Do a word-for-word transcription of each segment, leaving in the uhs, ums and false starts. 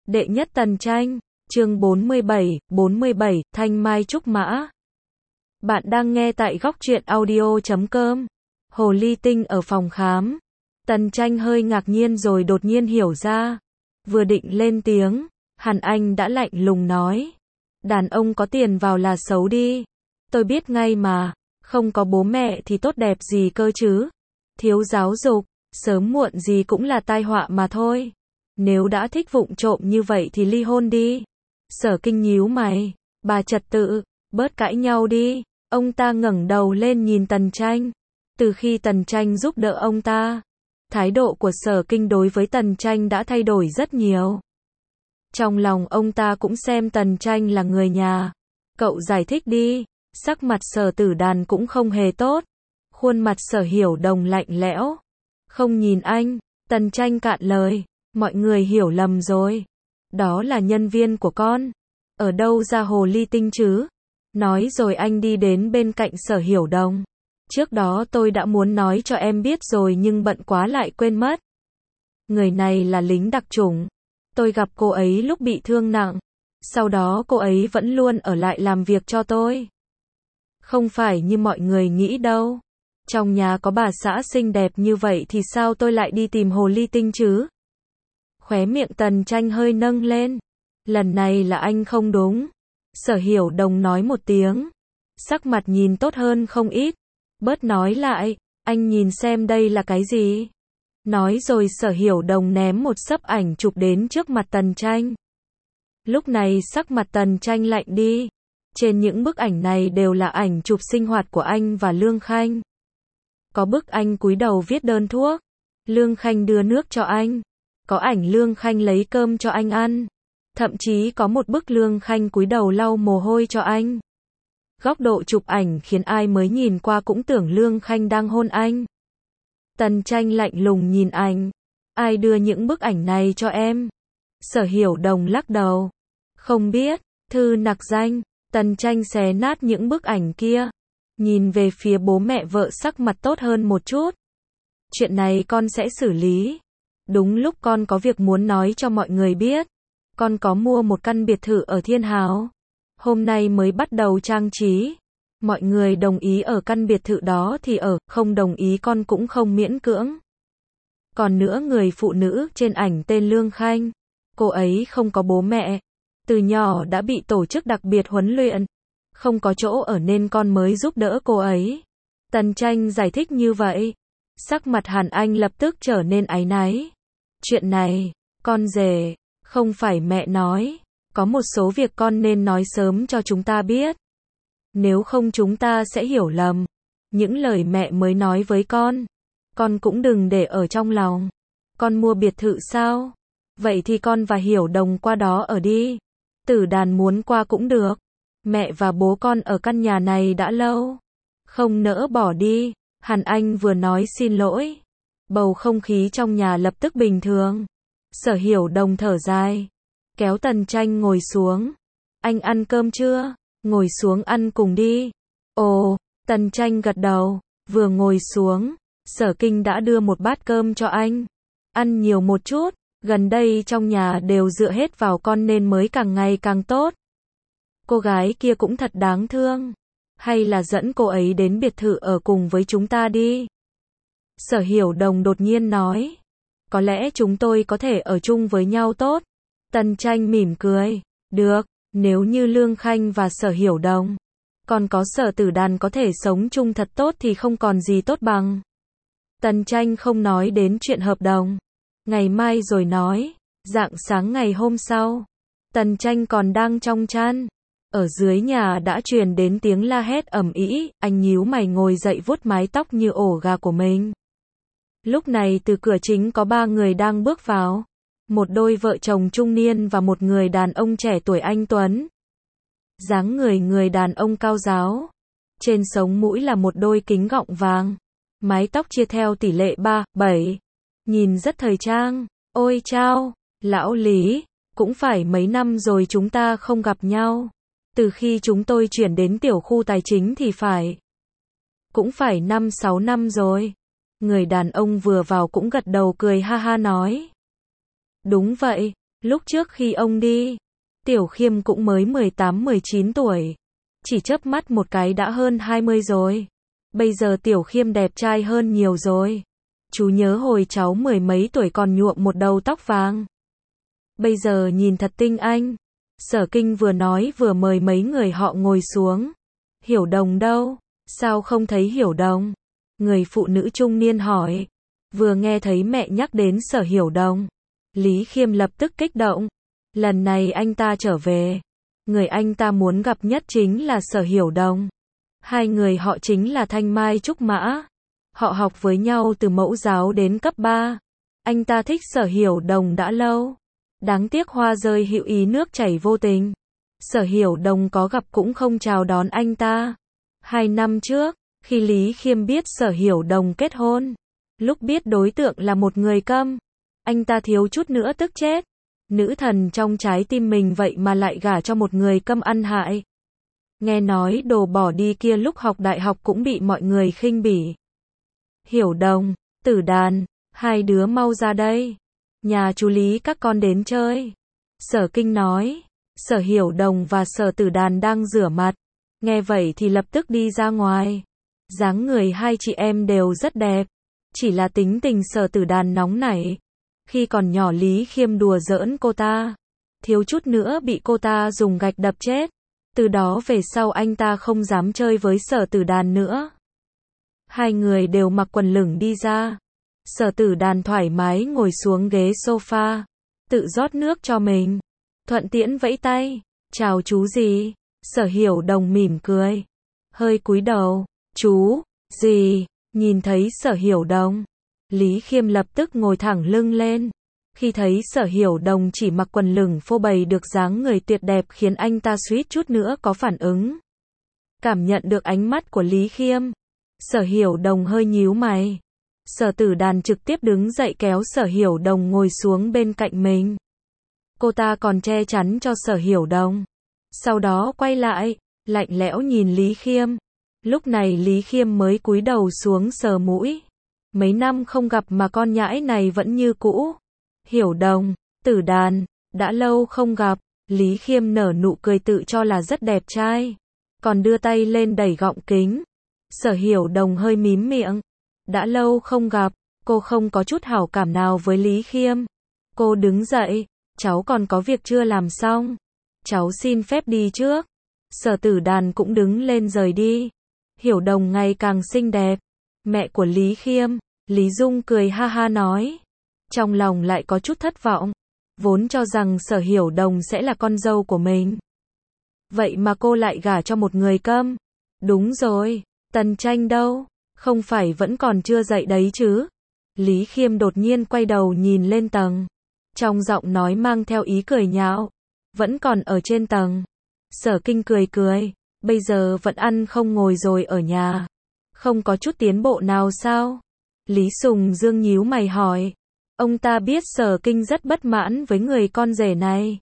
Đệ nhất Tần Tranh, chương bốn mươi bảy, bốn mươi bảy, Thanh Mai Trúc Mã. Bạn đang nghe tại góc truyện audio chấm com. Hồ ly tinh ở phòng khám. Tần Tranh hơi ngạc nhiên rồi đột nhiên hiểu ra. Vừa định lên tiếng, Hàn Anh đã lạnh lùng nói. Đàn ông có tiền vào là xấu đi. Tôi biết ngay mà, không có bố mẹ thì tốt đẹp gì cơ chứ. Thiếu giáo dục, sớm muộn gì cũng là tai họa mà thôi. Nếu đã thích vụng trộm như vậy thì ly hôn đi. Sở Kinh nhíu mày, bà trật tự, bớt cãi nhau đi. Ông ta ngẩng đầu lên nhìn Tần Tranh. Từ khi Tần Tranh giúp đỡ ông ta, thái độ của Sở Kinh đối với Tần Tranh đã thay đổi rất nhiều. Trong lòng ông ta cũng xem Tần Tranh là người nhà. Cậu giải thích đi. Sắc mặt Sở Tử Đàn cũng không hề tốt. Khuôn mặt Sở Hiểu Đồng lạnh lẽo. Không nhìn anh. Tần Tranh cạn lời. Mọi người hiểu lầm rồi. Đó là nhân viên của con. Ở đâu ra hồ ly tinh chứ? Nói rồi anh đi đến bên cạnh Sở Hiểu Đồng. Trước đó tôi đã muốn nói cho em biết rồi nhưng bận quá lại quên mất. Người này là lính đặc chủng. Tôi gặp cô ấy lúc bị thương nặng. Sau đó cô ấy vẫn luôn ở lại làm việc cho tôi. Không phải như mọi người nghĩ đâu. Trong nhà có bà xã xinh đẹp như vậy thì sao tôi lại đi tìm hồ ly tinh chứ? Khóe miệng Tần Tranh hơi nâng lên. Lần này là anh không đúng. Sở Hiểu Đồng nói một tiếng. Sắc mặt nhìn tốt hơn không ít. Bớt nói lại, anh nhìn xem đây là cái gì? Nói rồi Sở Hiểu Đồng ném một xấp ảnh chụp đến trước mặt Tần Tranh. Lúc này sắc mặt Tần Tranh lạnh đi. Trên những bức ảnh này đều là ảnh chụp sinh hoạt của anh và Lương Khanh. Có bức anh cúi đầu viết đơn thuốc. Lương Khanh đưa nước cho anh. Có ảnh Lương Khanh lấy cơm cho anh ăn. Thậm chí có một bức Lương Khanh cúi đầu lau mồ hôi cho anh. Góc độ chụp ảnh khiến ai mới nhìn qua cũng tưởng Lương Khanh đang hôn anh. Tần Tranh lạnh lùng nhìn anh. Ai đưa những bức ảnh này cho em? Sở Hiểu Đồng lắc đầu. Không biết, thư nặc danh. Tần Tranh xé nát những bức ảnh kia. Nhìn về phía bố mẹ vợ sắc mặt tốt hơn một chút. Chuyện này con sẽ xử lý. Đúng lúc con có việc muốn nói cho mọi người biết. Con có mua một căn biệt thự ở Thiên Hào. Hôm nay mới bắt đầu trang trí. Mọi người đồng ý ở căn biệt thự đó thì ở, không đồng ý con cũng không miễn cưỡng. Còn nữa người phụ nữ trên ảnh tên Lương Khanh. Cô ấy không có bố mẹ. Từ nhỏ đã bị tổ chức đặc biệt huấn luyện. Không có chỗ ở nên con mới giúp đỡ cô ấy. Tần Tranh giải thích như vậy. Sắc mặt Hàn Anh lập tức trở nên áy náy. Chuyện này, con rể, không phải mẹ nói. Có một số việc con nên nói sớm cho chúng ta biết. Nếu không chúng ta sẽ hiểu lầm. Những lời mẹ mới nói với con. Con cũng đừng để ở trong lòng. Con mua biệt thự sao? Vậy thì con và Hiểu Đồng qua đó ở đi. Tử Đàn muốn qua cũng được. Mẹ và bố con ở căn nhà này đã lâu. Không nỡ bỏ đi. Hàn Anh vừa nói xin lỗi. Bầu không khí trong nhà lập tức bình thường. Sở Hiểu Đồng thở dài. Kéo Tần Tranh ngồi xuống. Anh ăn cơm chưa? Ngồi xuống ăn cùng đi. Ồ, Tần Tranh gật đầu. Vừa ngồi xuống, Sở Kinh đã đưa một bát cơm cho anh. Ăn nhiều một chút. Gần đây trong nhà đều dựa hết vào con nên mới càng ngày càng tốt. Cô gái kia cũng thật đáng thương. Hay là dẫn cô ấy đến biệt thự ở cùng với chúng ta đi. Sở Hiểu Đồng đột nhiên nói. Có lẽ chúng tôi có thể ở chung với nhau tốt. Tần Tranh mỉm cười. Được, nếu như Lương Khanh và Sở Hiểu Đồng, còn có Sở Tử Đàn có thể sống chung thật tốt thì không còn gì tốt bằng. Tần Tranh không nói đến chuyện hợp đồng. Ngày mai rồi nói. Rạng sáng ngày hôm sau, Tần Tranh còn đang trong chăn. Ở dưới nhà đã truyền đến tiếng la hét ầm ĩ, anh nhíu mày ngồi dậy vuốt mái tóc như ổ gà của mình. Lúc này từ cửa chính có ba người đang bước vào. Một đôi vợ chồng trung niên và một người đàn ông trẻ tuổi anh tuấn. Dáng người người đàn ông cao ráo. Trên sống mũi là một đôi kính gọng vàng. Mái tóc chia theo tỷ lệ ba, bảy. Nhìn rất thời trang. Ôi chao, lão Lý, cũng phải mấy năm rồi chúng ta không gặp nhau. Từ khi chúng tôi chuyển đến tiểu khu tài chính thì phải. Cũng phải năm sáu năm rồi. Người đàn ông vừa vào cũng gật đầu cười ha ha nói. Đúng vậy, Lúc trước khi ông đi, Tiểu Khiêm cũng mới mười tám mười chín tuổi. Chỉ chớp mắt một cái đã hơn hai mươi rồi. Bây giờ Tiểu Khiêm đẹp trai hơn nhiều rồi. Chú nhớ hồi cháu mười mấy tuổi còn nhuộm một đầu tóc vàng. Bây giờ nhìn thật tinh anh. Sở Kinh vừa nói vừa mời mấy người họ ngồi xuống. Hiểu Đồng đâu? Sao không thấy Hiểu Đồng? Người phụ nữ trung niên hỏi. Vừa nghe thấy mẹ nhắc đến Sở Hiểu Đồng, Lý Khiêm lập tức kích động. Lần này anh ta trở về, người anh ta muốn gặp nhất chính là Sở Hiểu Đồng. Hai người họ chính là Thanh Mai Trúc Mã. Họ học với nhau từ mẫu giáo đến cấp ba. Anh ta thích Sở Hiểu Đồng đã lâu. Đáng tiếc hoa rơi hữu ý nước chảy vô tình. Sở Hiểu Đồng có gặp cũng không chào đón anh ta. Hai năm trước, khi Lý Khiêm biết Sở Hiểu Đồng kết hôn, lúc biết đối tượng là một người câm, anh ta thiếu chút nữa tức chết. Nữ thần trong trái tim mình vậy mà lại gả cho một người câm ăn hại. Nghe nói đồ bỏ đi kia lúc học đại học cũng bị mọi người khinh bỉ. Hiểu Đồng, Tử Đàn, hai đứa mau ra đây. Nhà chú Lý các con đến chơi. Sở Kinh nói. Sở Hiểu Đồng và Sở Tử Đàn đang rửa mặt. Nghe vậy thì lập tức đi ra ngoài. Dáng người hai chị em đều rất đẹp. Chỉ là tính tình Sở Tử Đàn nóng nảy. Khi còn nhỏ Lý Khiêm đùa giỡn cô ta. Thiếu chút nữa bị cô ta dùng gạch đập chết. Từ đó về sau anh ta không dám chơi với Sở Tử Đàn nữa. Hai người đều mặc quần lửng đi ra. Sở Tử Đàn thoải mái ngồi xuống ghế sofa, tự rót nước cho mình. Thuận tiễn vẫy tay. Chào chú gì? Sở Hiểu Đồng mỉm cười. Hơi cúi đầu. Chú, gì? Nhìn thấy Sở Hiểu Đồng, Lý Khiêm lập tức ngồi thẳng lưng lên. Khi thấy Sở Hiểu Đồng chỉ mặc quần lửng phô bày được dáng người tuyệt đẹp khiến anh ta suýt chút nữa có phản ứng. Cảm nhận được ánh mắt của Lý Khiêm, Sở Hiểu Đồng hơi nhíu mày. Sở Tử Đàn trực tiếp đứng dậy kéo Sở Hiểu Đồng ngồi xuống bên cạnh mình. Cô ta còn che chắn cho Sở Hiểu Đồng. Sau đó quay lại, lạnh lẽo nhìn Lý Khiêm. Lúc này Lý Khiêm mới cúi đầu xuống sờ mũi. Mấy năm không gặp mà con nhãi này vẫn như cũ. Hiểu Đồng, Tử Đàn, đã lâu không gặp. Lý Khiêm nở nụ cười tự cho là rất đẹp trai. Còn đưa tay lên đẩy gọng kính. Sở Hiểu Đồng hơi mím miệng. Đã lâu không gặp, cô không có chút hảo cảm nào với Lý Khiêm. Cô đứng dậy, cháu còn có việc chưa làm xong. Cháu xin phép đi trước. Sở Tử Đàn cũng đứng lên rời đi. Hiểu Đồng ngày càng xinh đẹp. Mẹ của Lý Khiêm, Lý Dung cười ha ha nói. Trong lòng lại có chút thất vọng. Vốn cho rằng Sở Hiểu Đồng sẽ là con dâu của mình. Vậy mà cô lại gả cho một người câm. Đúng rồi, Tần Tranh đâu? Không phải vẫn còn chưa dậy đấy chứ? Lý Khiêm đột nhiên quay đầu nhìn lên tầng. Trong giọng nói mang theo ý cười nhạo. Vẫn còn ở trên tầng. Sở Kinh cười cười. Bây giờ vẫn ăn không ngồi rồi ở nhà. Không có chút tiến bộ nào sao? Lý Sùng Dương nhíu mày hỏi. Ông ta biết Sở Kinh rất bất mãn với người con rể này.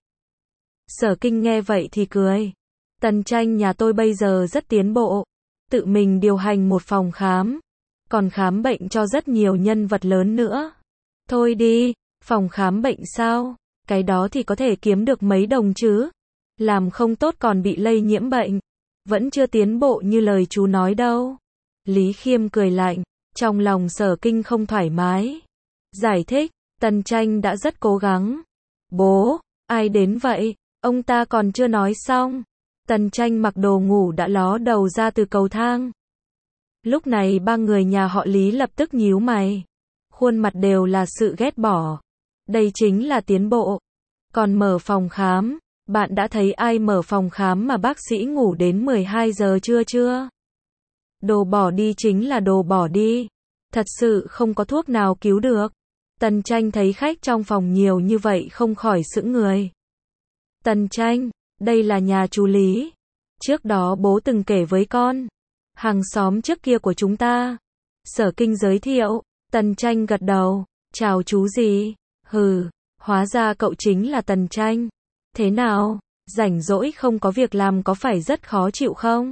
Sở Kinh nghe vậy thì cười. Tần Tranh nhà tôi bây giờ rất tiến bộ. Tự mình điều hành một phòng khám. Còn khám bệnh cho rất nhiều nhân vật lớn nữa. Thôi đi, phòng khám bệnh sao? Cái đó thì có thể kiếm được mấy đồng chứ. Làm không tốt còn bị lây nhiễm bệnh. Vẫn chưa tiến bộ như lời chú nói đâu. Lý Khiêm cười lạnh. Trong lòng Sở Kinh không thoải mái. Giải thích, Tần Tranh đã rất cố gắng. Bố, ai đến vậy? Ông ta còn chưa nói xong. Tần Tranh mặc đồ ngủ đã ló đầu ra từ cầu thang. Lúc này ba người nhà họ Lý lập tức nhíu mày. Khuôn mặt đều là sự ghét bỏ. Đây chính là tiến bộ. Còn mở phòng khám, bạn đã thấy ai mở phòng khám mà bác sĩ ngủ đến mười hai giờ trưa chưa? Đồ bỏ đi chính là đồ bỏ đi. Thật sự không có thuốc nào cứu được. Tần Tranh thấy khách trong phòng nhiều như vậy không khỏi sững người. Tần Tranh, đây là nhà chú Lý. Trước đó bố từng kể với con. Hàng xóm trước kia của chúng ta. Sở Kinh giới thiệu. Tần Tranh gật đầu. Chào chú gì? Hừ, hóa ra cậu chính là Tần Tranh. Thế nào? Rảnh rỗi không có việc làm có phải rất khó chịu không?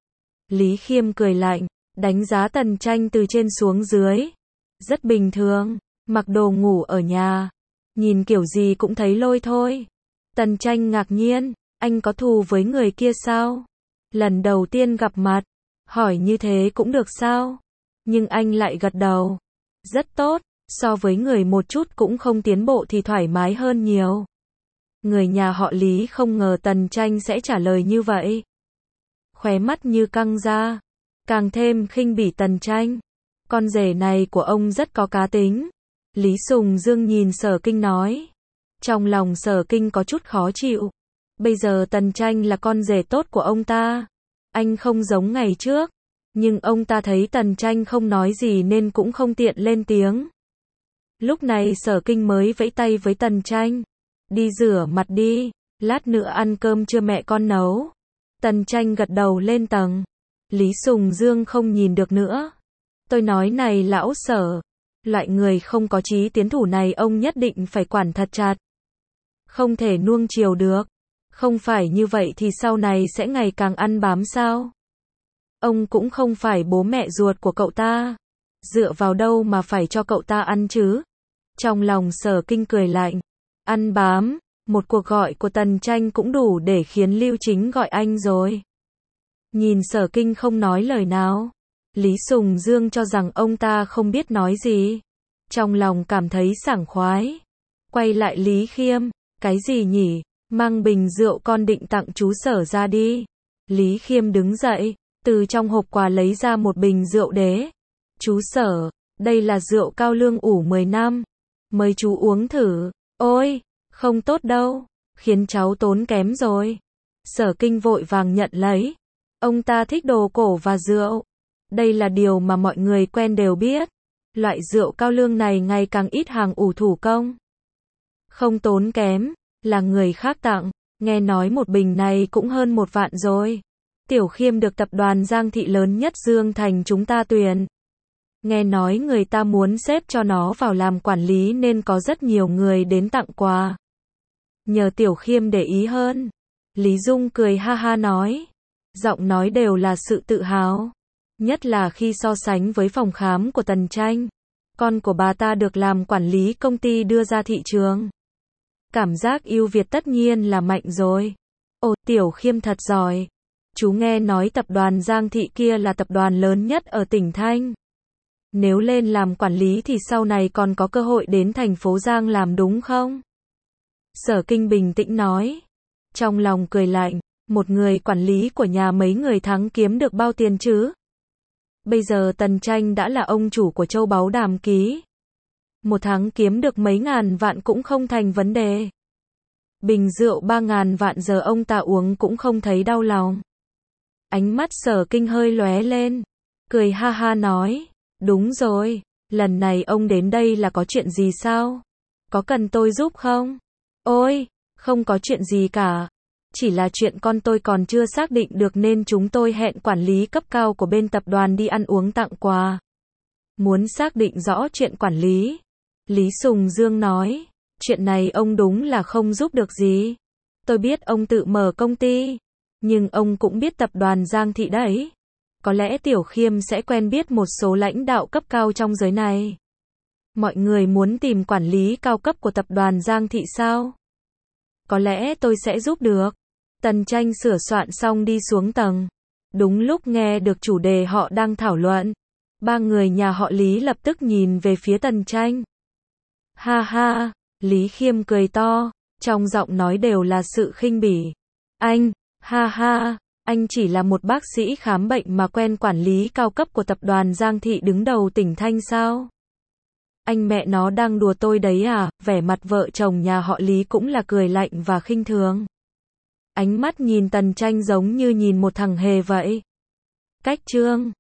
Lý Khiêm cười lạnh, đánh giá Tần Tranh từ trên xuống dưới. Rất bình thường, mặc đồ ngủ ở nhà. Nhìn kiểu gì cũng thấy lôi thôi. Tần Tranh ngạc nhiên, anh có thù với người kia sao? Lần đầu tiên gặp mặt, hỏi như thế cũng được sao? Nhưng anh lại gật đầu. Rất tốt, so với người một chút cũng không tiến bộ thì thoải mái hơn nhiều. Người nhà họ Lý không ngờ Tần Tranh sẽ trả lời như vậy. Khóe mắt như căng ra, càng thêm khinh bỉ Tần Tranh. Con rể này của ông rất có cá tính. Lý Sùng Dương nhìn Sở Kinh nói. Trong lòng Sở Kinh có chút khó chịu. Bây giờ Tần Tranh là con rể tốt của ông ta. Anh không giống ngày trước. Nhưng ông ta thấy Tần Tranh không nói gì nên cũng không tiện lên tiếng. Lúc này Sở Kinh mới vẫy tay với Tần Tranh. Đi rửa mặt đi, lát nữa ăn cơm trưa mẹ con nấu. Tần Tranh gật đầu lên tầng. Lý Sùng Dương không nhìn được nữa. Tôi nói này lão Sở, loại người không có chí tiến thủ này ông nhất định phải quản thật chặt. Không thể nuông chiều được. Không phải như vậy thì sau này sẽ ngày càng ăn bám sao? Ông cũng không phải bố mẹ ruột của cậu ta. Dựa vào đâu mà phải cho cậu ta ăn chứ? Trong lòng Sở Kinh cười lạnh. Ăn bám, một cuộc gọi của Tần Tranh cũng đủ để khiến Lưu Chính gọi anh rồi. Nhìn Sở Kinh không nói lời nào. Lý Sùng Dương cho rằng ông ta không biết nói gì. Trong lòng cảm thấy sảng khoái. Quay lại Lý Khiêm. Cái gì nhỉ? Mang bình rượu con định tặng chú Sở ra đi. Lý Khiêm đứng dậy. Từ trong hộp quà lấy ra một bình rượu đế. Chú Sở, đây là rượu cao lương ủ mười năm. Mời chú uống thử. Ôi, không tốt đâu. Khiến cháu tốn kém rồi. Sở Kinh vội vàng nhận lấy. Ông ta thích đồ cổ và rượu. Đây là điều mà mọi người quen đều biết. Loại rượu cao lương này ngày càng ít hàng ủ thủ công. Không tốn kém, là người khác tặng. Nghe nói một bình này cũng hơn một vạn rồi. Tiểu Khiêm được tập đoàn Giang Thị lớn nhất Dương Thành chúng ta tuyển. Nghe nói người ta muốn xếp cho nó vào làm quản lý nên có rất nhiều người đến tặng quà. Nhờ Tiểu Khiêm để ý hơn. Lý Dung cười ha ha nói. Giọng nói đều là sự tự hào. Nhất là khi so sánh với phòng khám của Tần Tranh. Con của bà ta được làm quản lý công ty đưa ra thị trường. Cảm giác ưu việt tất nhiên là mạnh rồi. Ồ, Tiểu Khiêm thật giỏi. Chú nghe nói tập đoàn Giang Thị kia là tập đoàn lớn nhất ở tỉnh Thanh. Nếu lên làm quản lý thì sau này còn có cơ hội đến thành phố Giang làm đúng không? Sở Kinh bình tĩnh nói. Trong lòng cười lạnh, một người quản lý của nhà mấy người thắng kiếm được bao tiền chứ? Bây giờ Tần Tranh đã là ông chủ của châu báu Đàm Ký. Một tháng kiếm được mấy ngàn vạn cũng không thành vấn đề. Bình rượu ba ngàn vạn giờ ông ta uống cũng không thấy đau lòng. Ánh mắt Sở Kinh hơi lóe lên. Cười ha ha nói. Đúng rồi, lần này ông đến đây là có chuyện gì sao? Có cần tôi giúp không? Ôi, không có chuyện gì cả. Chỉ là chuyện con tôi còn chưa xác định được nên chúng tôi hẹn quản lý cấp cao của bên tập đoàn đi ăn uống tặng quà. Muốn xác định rõ chuyện quản lý. Lý Sùng Dương nói. Chuyện này ông đúng là không giúp được gì. Tôi biết ông tự mở công ty. Nhưng ông cũng biết tập đoàn Giang Thị đấy. Có lẽ Tiểu Khiêm sẽ quen biết một số lãnh đạo cấp cao trong giới này. Mọi người muốn tìm quản lý cao cấp của tập đoàn Giang Thị sao? Có lẽ tôi sẽ giúp được. Tần Tranh sửa soạn xong đi xuống tầng. Đúng lúc nghe được chủ đề họ đang thảo luận. Ba người nhà họ Lý lập tức nhìn về phía Tần Tranh. Ha ha, Lý Khiêm cười to, trong giọng nói đều là sự khinh bỉ. Anh, ha ha, anh chỉ là một bác sĩ khám bệnh mà quen quản lý cao cấp của tập đoàn Giang Thị đứng đầu tỉnh Thanh sao? Anh mẹ nó đang đùa tôi đấy à? Vẻ mặt vợ chồng nhà họ Lý cũng là cười lạnh và khinh thường. Ánh mắt nhìn Tần Tranh giống như nhìn một thằng hề vậy. Cách trương.